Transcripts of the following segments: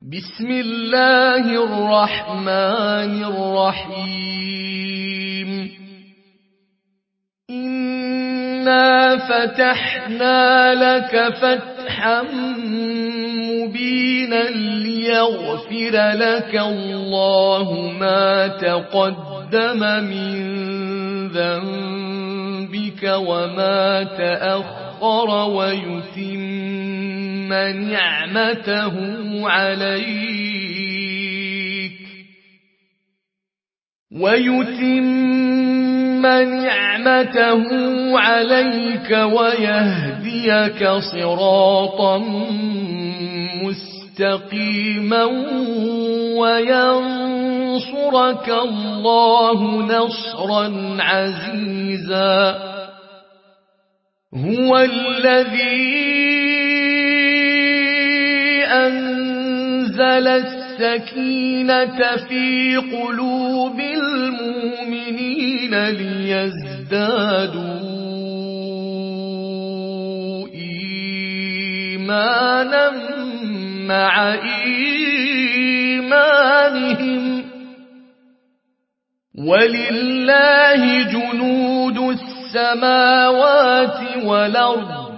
بسم الله الرحمن الرحيم إنا فتحنا لك فتحا مبينا ليغفر لك الله ما تقدم من ذنبك وما تأخر ويتم نعمته عليك ويهديك صراطا مستقيما وينصرك الله نصرا عزيزا هو الذي أنزل السكينة في قلوب المؤمنين ليزدادوا إيمانا مع إيمانهم ولله جنود السماوات والأرض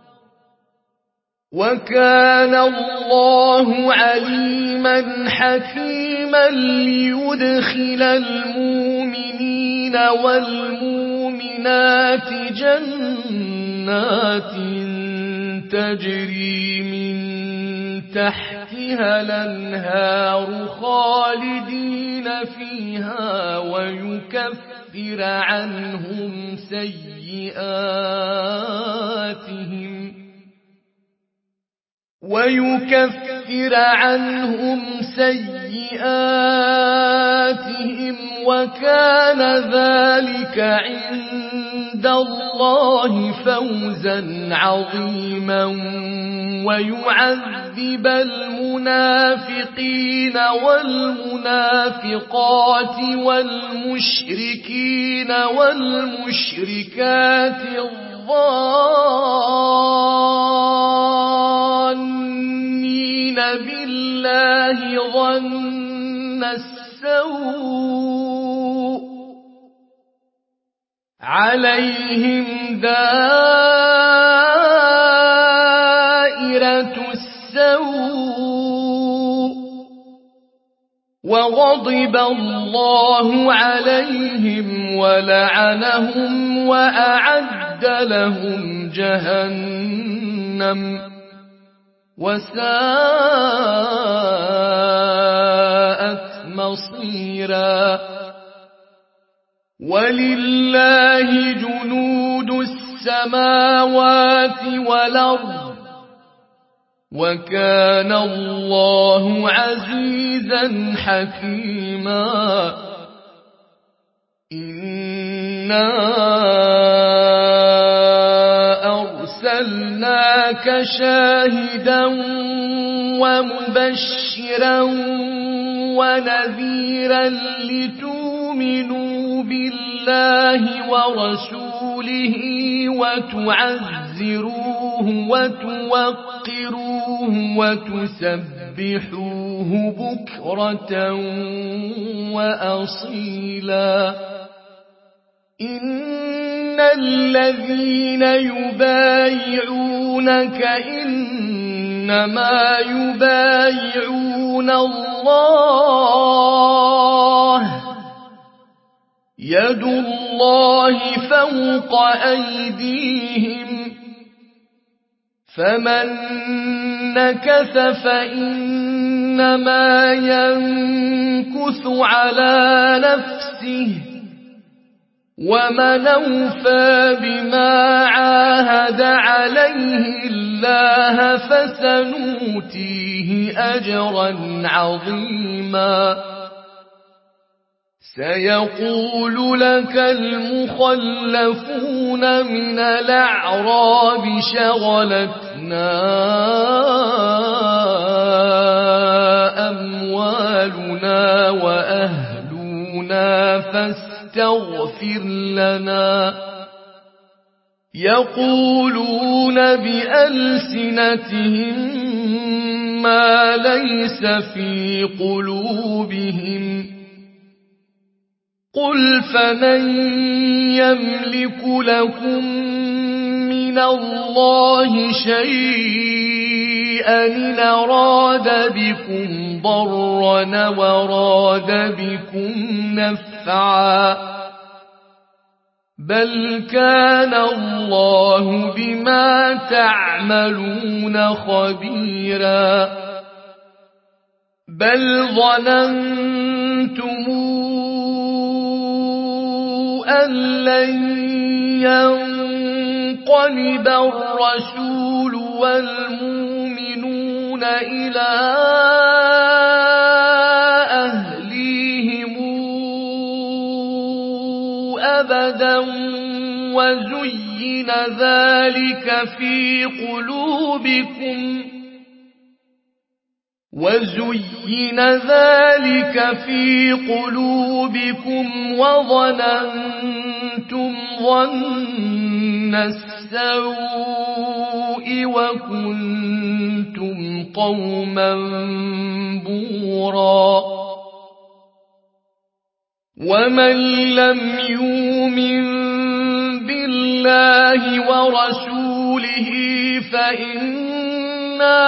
وكان الله عليما حكيما ليدخل المؤمنين والمؤمنات جنات تجري من تحتها الأنهار خالدين فيها ويكفر عنهم سيئاتهم وكان ذلك عند الله فوزا عظيما ويعذب المنافقين والمنافقات والمشركين والمشركات الظانين بالله ظن السوء عليهم دائرة السوء وغضب الله عليهم ولعنهم وأعد لهم جهنم وساءت مصيرا ولله جنود السماوات والأرض وكان الله عزيزا حكيما إنا أرسلناك شاهدا ومبشرا ونذيرا لتؤمنوا بالله ورسوله وتعزروه وتوقروه وتسبحوه بكرة وأصيلا إن الذين يبايعونك إنما يبايعون الله يد الله فوق أيديهم فمن نكث فإنما ينكث على نفسه ومن أوفى بما عاهد عليه الله فسنؤتيه أجرا عظيما سيقول لك المخلفون من الأعراب شغلتنا أموالنا وأهلنا فاستغفر لنا يقولون بألسنتهم ما ليس في قلوبهم قل فمن يملك لكم من الله شيئا إن أراد بكم ضرا وراد بكم نفعا بل كان الله بما تعملون خبيرا بل ظننتم أن لن ينقلب الرسول والمؤمنون إلى أهليهم أبدا وزين ذلك في قلوبكم وظننتم ظن السوء وكنتم قوما بورا ومن لم يؤمن بالله ورسوله فإنا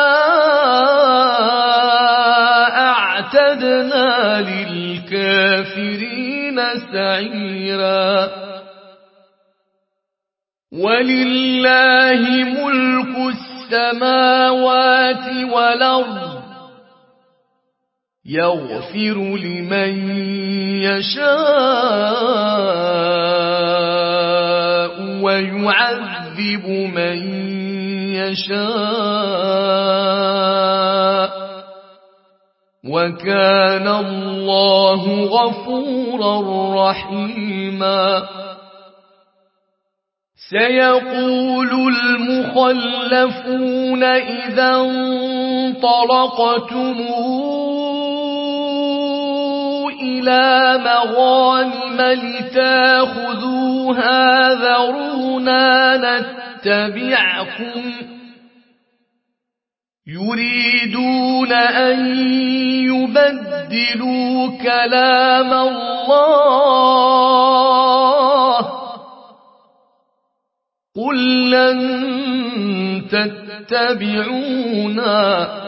أعتدنا للكافرين سعيرا ولله ملك السماوات والأرض يغفر لمن يشاء ويعذب من يشاء وكان الله غفورا رحيما سيقول المخلفون إذا انطلقتم إلى مغانم لتاخذوها ذرونا نتبعكم يريدون أن يبدلوا كلام الله قل لن تتبعونا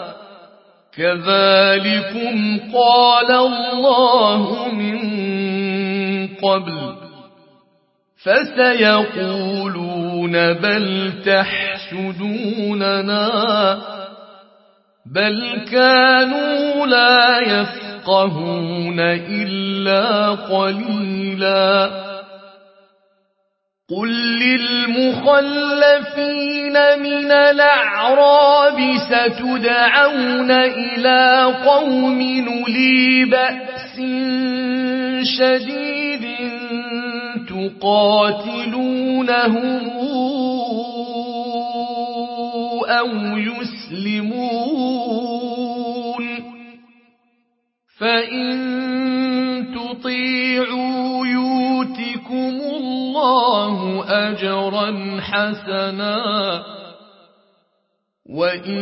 كذلكم قال الله من قبل فسيقولون بل تحسدوننا بل كانوا لا يفقهون إلا قليلا قل للمخلفين من الأعراب ستدعون إلى قوم أولي بأس شديد تقاتلونهم أو يسلمون فإن تطيعوا يؤتكم الله أجرا حسنا وإن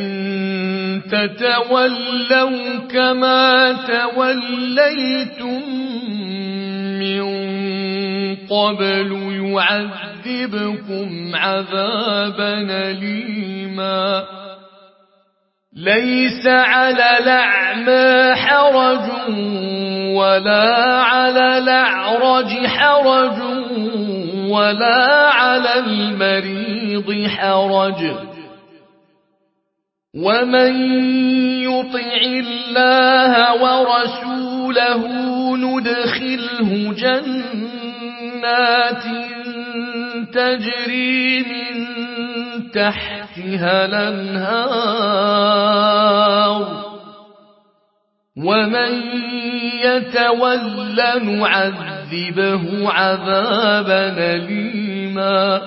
تتولوا كما توليتم من قبل يعذبكم عذابا أليما ليس على الأعمى حرج ولا على الأعرج حرج ولا على المريض حرج ومن يطع الله ورسوله ندخله جنات تجري من تحتها الأنهار ومن يتول نعذبه عذابا أليما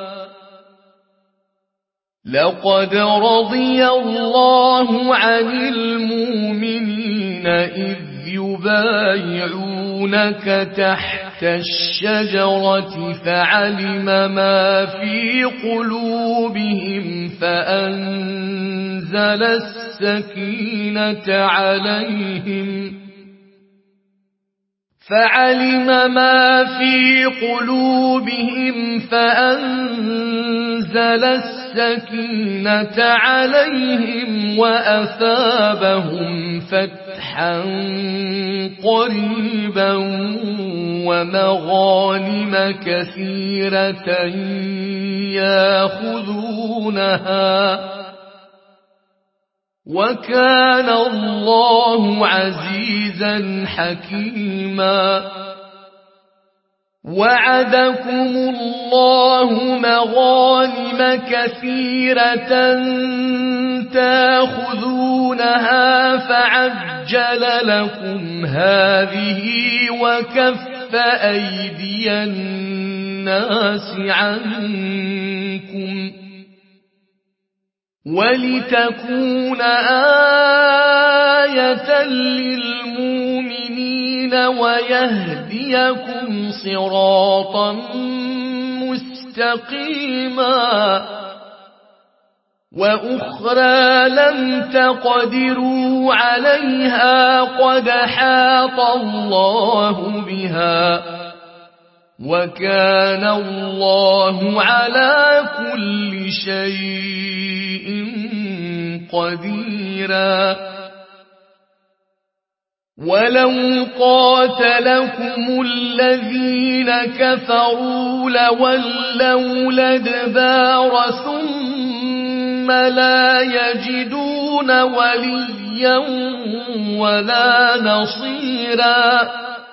لقد رضي الله عن المؤمنين إذ يبايعونك تحت تحت الشجرة فعلم ما في قلوبهم فأنزل السكينة عليهم وأثابهم فتحا قريبا ومغانم كثيرة يأخذونها وكان الله عزيزا حكيما وعدكم الله مغانم كثيرة تأخذونها فعجل لكم هذه وكف أيدي الناس عنكم ولتكون آية للمؤمنين ويهديكم صراطا مستقيما وأخرى لم تقدروا عليها قد حاط الله بها وكان الله على كل شيء قديرا ولو قاتلكم الذين كفروا لولوا الأدبار ثم لا يجدون وليا ولا نصيرا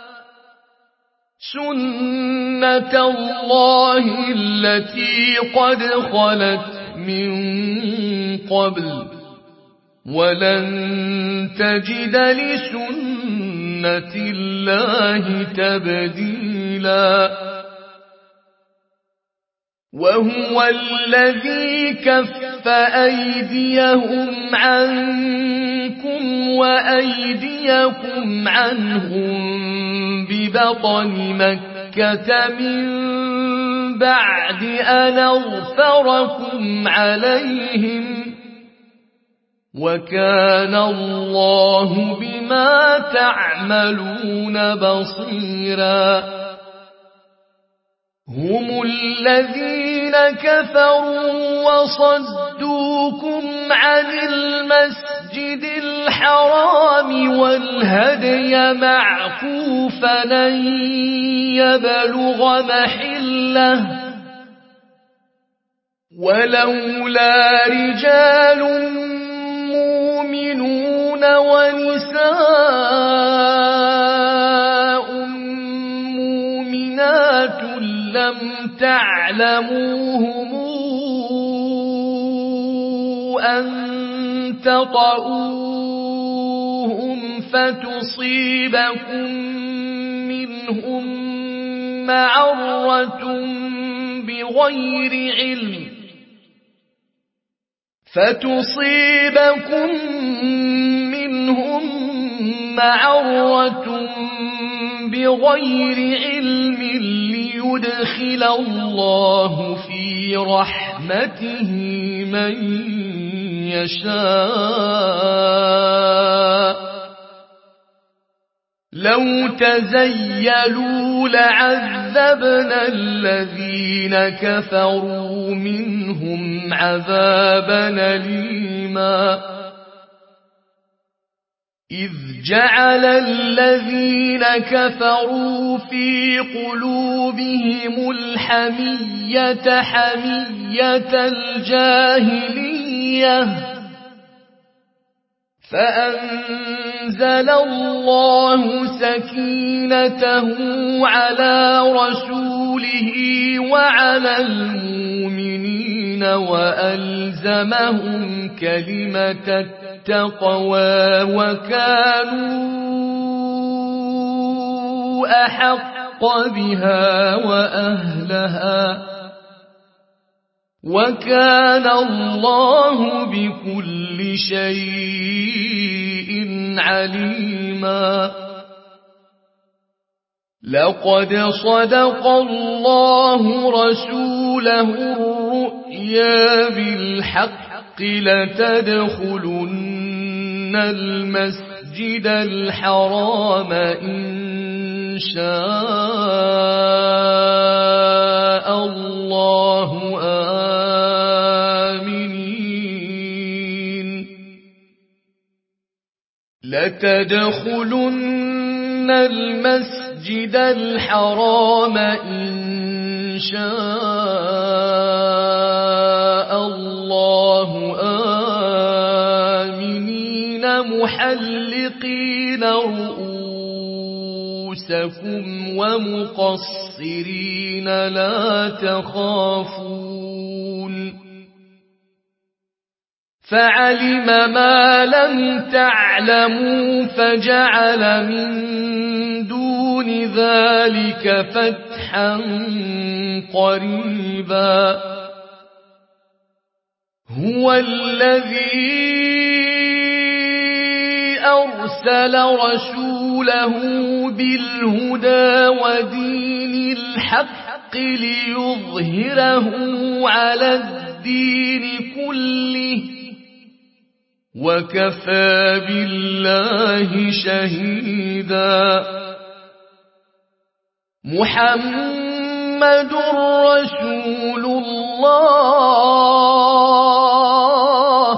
سنة الله التي قد خلت من قبل ولن تجد لسنة الله تبديلا وهو الذي كف أيديهم عنكم وأيديكم عنهم ببطن مكة من بعد أن أغفركم عليهم وكان الله بما تعملون بصيرا هم الذين كفروا وصدوكم عن المسجد الحرام والهدي معكوفا أن يبلغ محله ولولا رجال مؤمنون ونساء مؤمنات لم تعلموهم أن تطؤوهم فتصيبكم منهم معرة بغير علم ليدخل الله في رحمته من يشاء لو تزيلوا لعذبنا الذين كفروا منهم عذابا أليما إذ جعل الذين كفروا في قلوبهم الحمية حمية الجاهلية فأنزل الله سكينته على رسوله وعلى المؤمنين وألزمهم كلمة التقوى وكانوا أحق بها وأهلها وكان الله بكل شيء عليما لقد صدق الله رسوله الرؤيا بالحق لتدخلن المسجد الحرام إن شاء الله آمنين لتدخلن المسجد الحرام إن شاء الله آمنين محلقين رؤوسكم ومقصرين لا تخافون فعلم ما لم تعلموا فجعل من دون ذلك فتحا قريبا هو الذي أرسل رسوله بالهدى ودين الحق ليظهره على الدين كله وكفى بالله شهيدا محمد رسول الله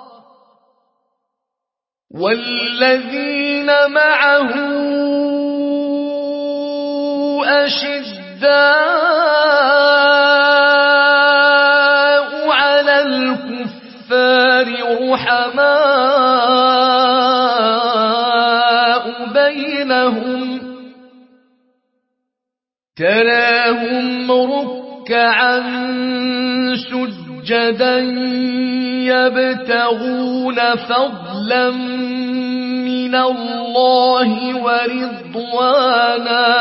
والذين معه أشداء على الكفار رحماء بينهم تراهم ركعا سجدا يبتغون فضلا من الله ورضوانا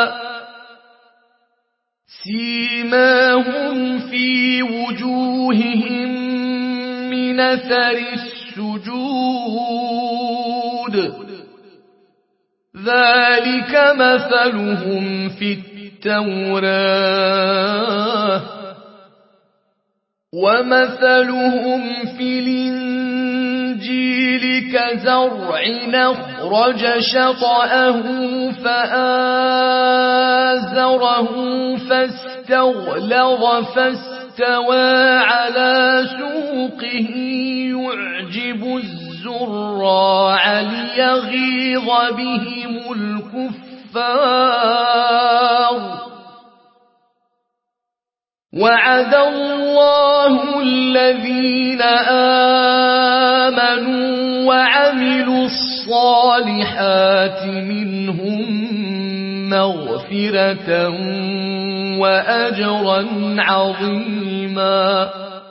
سيماهم في وجوههم من أثر السجود ذلك مثلهم في التوراة ومثلهم في الإنجيل كزرع أخرج شطأه فآزره فاستغلظ فاستوى على سوقه يعجب الزراع ليغيظ بهم الكفار وعد الله الذين آمنوا وعملوا الصالحات منهم مغفرة وأجرا عظيما